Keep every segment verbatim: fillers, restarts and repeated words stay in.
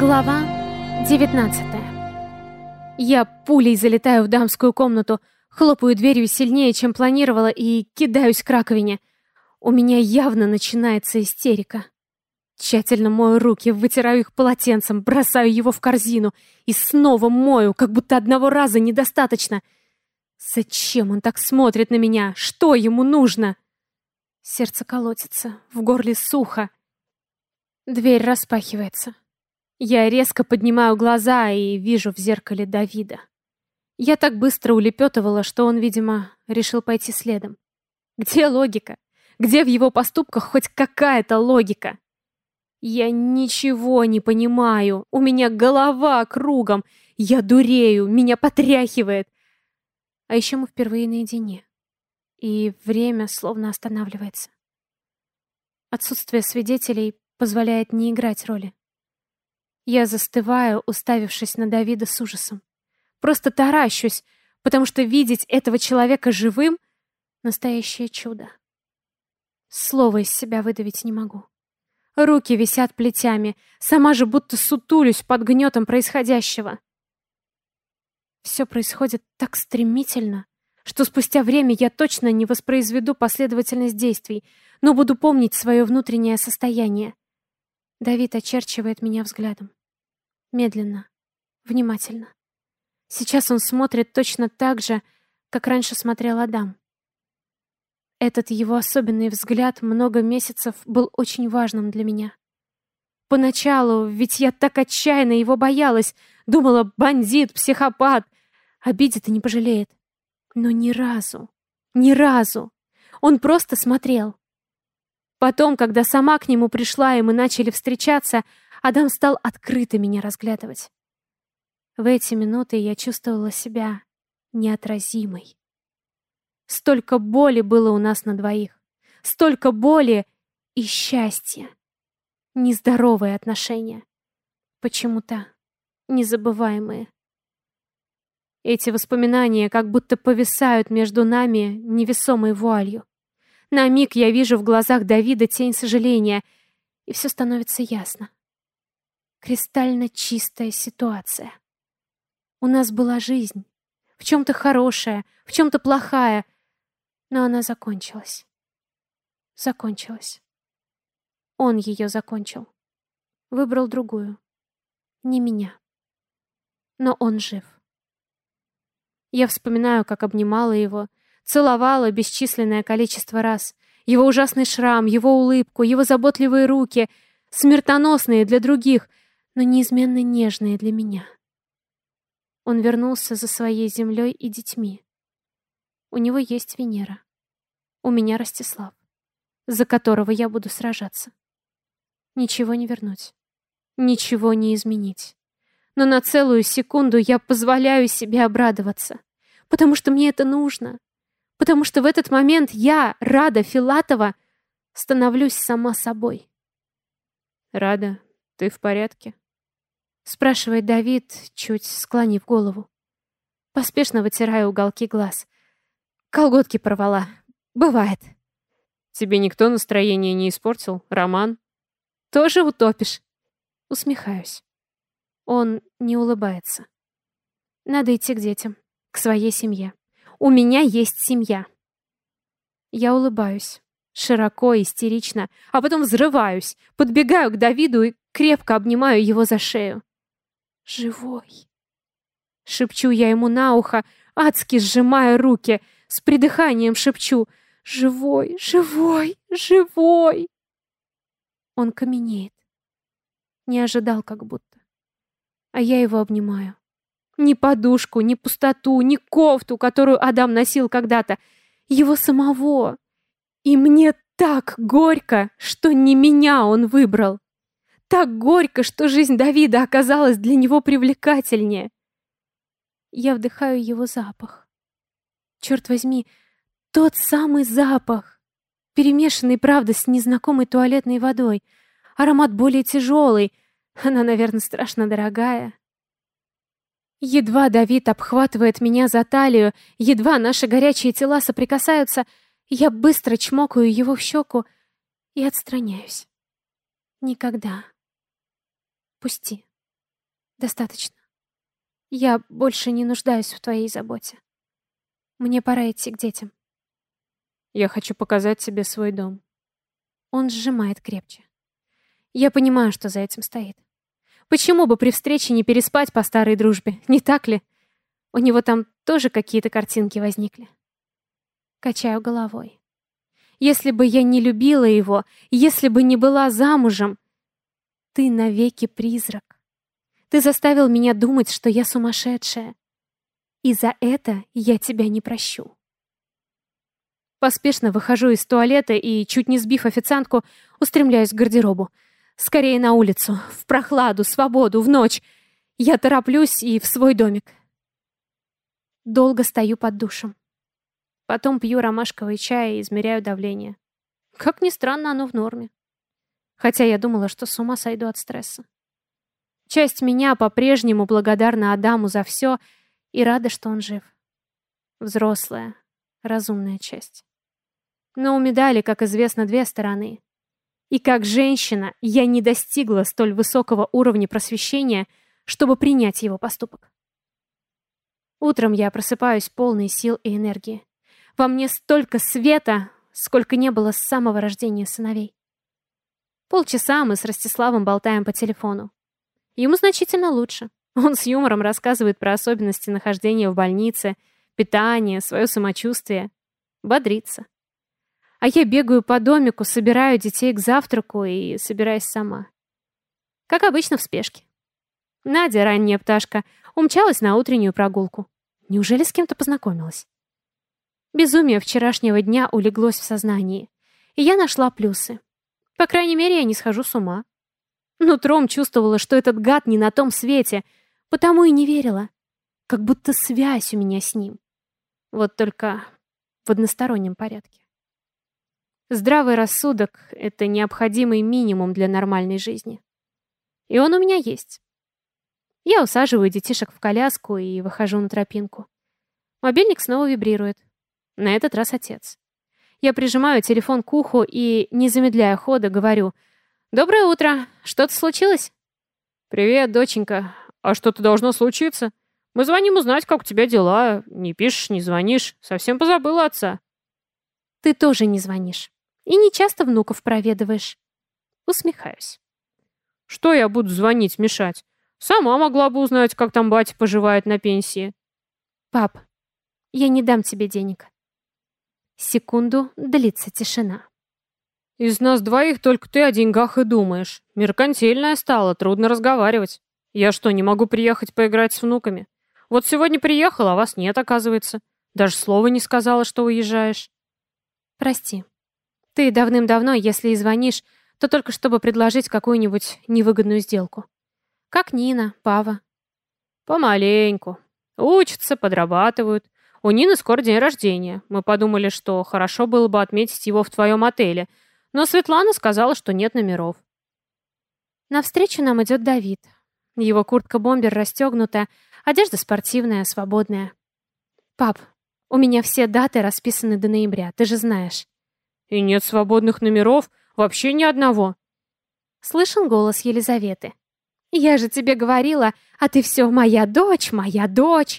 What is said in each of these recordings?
Глава девятнадцатая. Я пулей залетаю в дамскую комнату, хлопаю дверью сильнее, чем планировала, и кидаюсь к раковине. У меня явно начинается истерика. Тщательно мою руки, вытираю их полотенцем, бросаю его в корзину и снова мою, как будто одного раза недостаточно. Зачем он так смотрит на меня? Что ему нужно? Сердце колотится, в горле сухо. Дверь распахивается. Я резко поднимаю глаза и вижу в зеркале Давида. Я так быстро улепетывала, что он, видимо, решил пойти следом. Где логика? Где в его поступках хоть какая-то логика? Я ничего не понимаю. У меня голова кругом. Я дурею, меня потряхивает. А еще мы впервые наедине. И время словно останавливается. Отсутствие свидетелей позволяет не играть роли. Я застываю, уставившись на Давида с ужасом. Просто таращусь, потому что видеть этого человека живым — настоящее чудо. Слова из себя выдавить не могу. Руки висят плетями, сама же будто сутулюсь под гнетом происходящего. Все происходит так стремительно, что спустя время я точно не воспроизведу последовательность действий, но буду помнить свое внутреннее состояние. Давид очерчивает меня взглядом. Медленно, внимательно. Сейчас он смотрит точно так же, как раньше смотрел Адам. Этот его особенный взгляд много месяцев был очень важным для меня. Поначалу, ведь я так отчаянно его боялась, думала, бандит, психопат, обидит и не пожалеет. Но ни разу, ни разу. Он просто смотрел. Потом, когда сама к нему пришла, и мы начали встречаться, Адам стал открыто меня разглядывать. В эти минуты я чувствовала себя неотразимой. Столько боли было у нас на двоих. Столько боли и счастья. Нездоровые отношения. Почему-то незабываемые. Эти воспоминания как будто повисают между нами невесомой вуалью. На миг я вижу в глазах Давида тень сожаления, и все становится ясно. Кристально чистая ситуация. У нас была жизнь. В чем-то хорошая, в чем-то плохая. Но она закончилась. Закончилась. Он ее закончил. Выбрал другую. Не меня. Но он жив. Я вспоминаю, как обнимала его, целовала бесчисленное количество раз. Его ужасный шрам, его улыбку, его заботливые руки, смертоносные для других, но неизменно нежные для меня. Он вернулся за своей землей и детьми. У него есть Венера. У меня Ростислав, за которого я буду сражаться. Ничего не вернуть. Ничего не изменить. Но на целую секунду я позволяю себе обрадоваться. Потому что мне это нужно. Потому что в этот момент я, Рада Филатова, становлюсь сама собой. «Рада, ты в порядке?» Спрашивает Давид, чуть склонив голову. Поспешно вытираю уголки глаз. Колготки порвала. Бывает. Тебе никто настроение не испортил? Роман? Тоже утопишь. Усмехаюсь. Он не улыбается. Надо идти к детям, к своей семье. У меня есть семья. Я улыбаюсь. Широко, истерично. А потом взрываюсь. Подбегаю к Давиду и крепко обнимаю его за шею. «Живой!» Шепчу я ему на ухо, адски сжимая руки. С придыханием шепчу: «Живой! Живой! Живой!» Он каменеет. Не ожидал как будто. А я его обнимаю. Ни подушку, ни пустоту, ни кофту, которую Адам носил когда-то. Его самого. И мне так горько, что не меня он выбрал. Так горько, что жизнь Давида оказалась для него привлекательнее. Я вдыхаю его запах. Черт возьми, тот самый запах, перемешанный, правда, с незнакомой туалетной водой. Аромат более тяжелый. Она, наверное, страшно дорогая. Едва Давид обхватывает меня за талию, едва наши горячие тела соприкасаются, я быстро чмокаю его в щеку и отстраняюсь. Никогда. Пусти. Достаточно. Я больше не нуждаюсь в твоей заботе. Мне пора идти к детям. Я хочу показать тебе свой дом. Он сжимает крепче. Я понимаю, что за этим стоит. Почему бы при встрече не переспать по старой дружбе, не так ли? У него там тоже какие-то картинки возникли. Качаю головой. Если бы я не любила его, если бы не была замужем, ты навеки призрак. Ты заставил меня думать, что я сумасшедшая. И за это я тебя не прощу. Поспешно выхожу из туалета и, чуть не сбив официантку, устремляюсь к гардеробу. Скорее на улицу, в прохладу, свободу, в ночь. Я тороплюсь и в свой домик. Долго стою под душем. Потом пью ромашковый чай и измеряю давление. Как ни странно, оно в норме. Хотя я думала, что с ума сойду от стресса. Часть меня по-прежнему благодарна Адаму за все и рада, что он жив. Взрослая, разумная часть. Но у медали, как известно, две стороны. И как женщина я не достигла столь высокого уровня просвещения, чтобы принять его поступок. Утром я просыпаюсь полной сил и энергии. Во мне столько света, сколько не было с самого рождения сыновей. Полчаса мы с Ростиславом болтаем по телефону. Ему значительно лучше. Он с юмором рассказывает про особенности нахождения в больнице, питание, свое самочувствие. Бодрится. А я бегаю по домику, собираю детей к завтраку и собираюсь сама. Как обычно, в спешке. Надя, ранняя пташка, умчалась на утреннюю прогулку. Неужели с кем-то познакомилась? Безумие вчерашнего дня улеглось в сознании, и я нашла плюсы. По крайней мере, я не схожу с ума. Нутром чувствовала, что этот гад не на том свете, потому и не верила. Как будто связь у меня с ним. Вот только в одностороннем порядке. Здравый рассудок — это необходимый минимум для нормальной жизни. И он у меня есть. Я усаживаю детишек в коляску и выхожу на тропинку. Мобильник снова вибрирует. На этот раз отец. Я прижимаю телефон к уху и, не замедляя хода, говорю: «Доброе утро. Что-то случилось?» «Привет, доченька. А что-то должно случиться? Мы звоним узнать, как у тебя дела. Не пишешь, не звонишь. Совсем позабыла отца». «Ты тоже не звонишь. И не часто внуков проведываешь». Усмехаюсь. «Что я буду звонить, мешать? Сама могла бы узнать, как там батя поживает на пенсии». «Пап, я не дам тебе денег». Секунду длится тишина. «Из нас двоих только ты о деньгах и думаешь. Меркантильная стала, трудно разговаривать. Я что, не могу приехать поиграть с внуками? Вот сегодня приехала, а вас нет, оказывается. Даже слова не сказала, что уезжаешь». «Прости. Ты давным-давно, если и звонишь, то только чтобы предложить какую-нибудь невыгодную сделку. Как Нина, Пава». «Помаленьку. Учатся, подрабатывают. У Нины скоро день рождения. Мы подумали, что хорошо было бы отметить его в твоем отеле. Но Светлана сказала, что нет номеров». Навстречу нам идет Давид. Его куртка-бомбер расстегнута, одежда спортивная, свободная. «Пап, у меня все даты расписаны до ноября, ты же знаешь». «И нет свободных номеров? Вообще ни одного?» Слышен голос Елизаветы. «Я же тебе говорила, а ты все, моя дочь, моя дочь».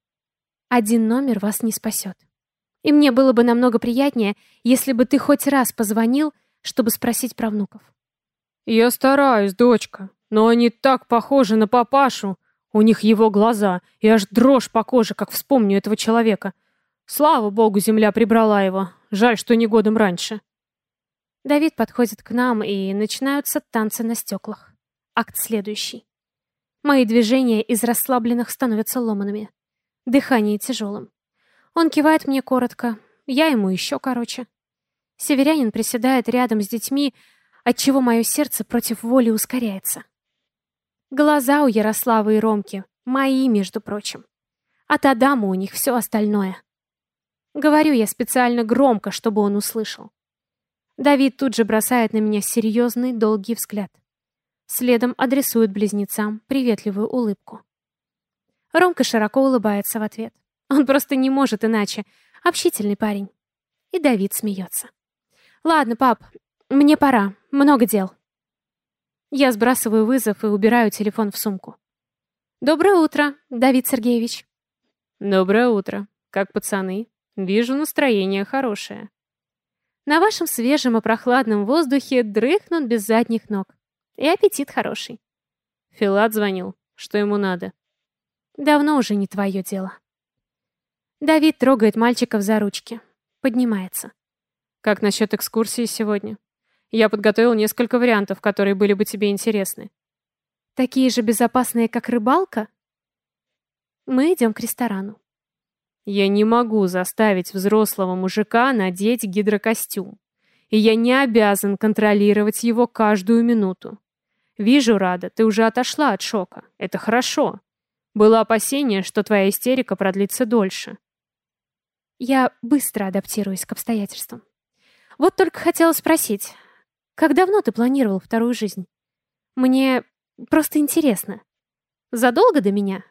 Один номер вас не спасет. И мне было бы намного приятнее, если бы ты хоть раз позвонил, чтобы спросить про внуков. «Я стараюсь, дочка, но они так похожи на папашу. У них его глаза, и аж дрожь по коже, как вспомню этого человека. Слава богу, земля прибрала его. Жаль, что не годом раньше». Давид подходит к нам, и начинаются танцы на стеклах. Акт следующий. Мои движения из расслабленных становятся ломаными. Дыхание тяжелым. Он кивает мне коротко, я ему еще короче. Северянин приседает рядом с детьми, отчего мое сердце против воли ускоряется. Глаза у Ярослава и Ромки мои, между прочим. От Адама у них все остальное. Говорю я специально громко, чтобы он услышал. Давид тут же бросает на меня серьезный, долгий взгляд. Следом адресует близнецам приветливую улыбку. Ромка широко улыбается в ответ. Он просто не может иначе. Общительный парень. И Давид смеется. «Ладно, пап, мне пора. Много дел». Я сбрасываю вызов и убираю телефон в сумку. Доброе утро, Давид Сергеевич. Доброе утро. Как пацаны? Вижу, настроение хорошее. На вашем свежем и прохладном воздухе дрыхнут без задних ног. И аппетит хороший. Филат звонил. Что ему надо? Давно уже не твое дело. Давид трогает мальчиков за ручки. Поднимается. Как насчет экскурсии сегодня? Я подготовил несколько вариантов, которые были бы тебе интересны. Такие же безопасные, как рыбалка? Мы идем к ресторану. Я не могу заставить взрослого мужика надеть гидрокостюм. И я не обязан контролировать его каждую минуту. Вижу, Рада, ты уже отошла от шока. Это хорошо. Было опасение, что твоя истерика продлится дольше. Я быстро адаптируюсь к обстоятельствам. Вот только хотела спросить, как давно ты планировал вторую жизнь? Мне просто интересно. Задолго до меня?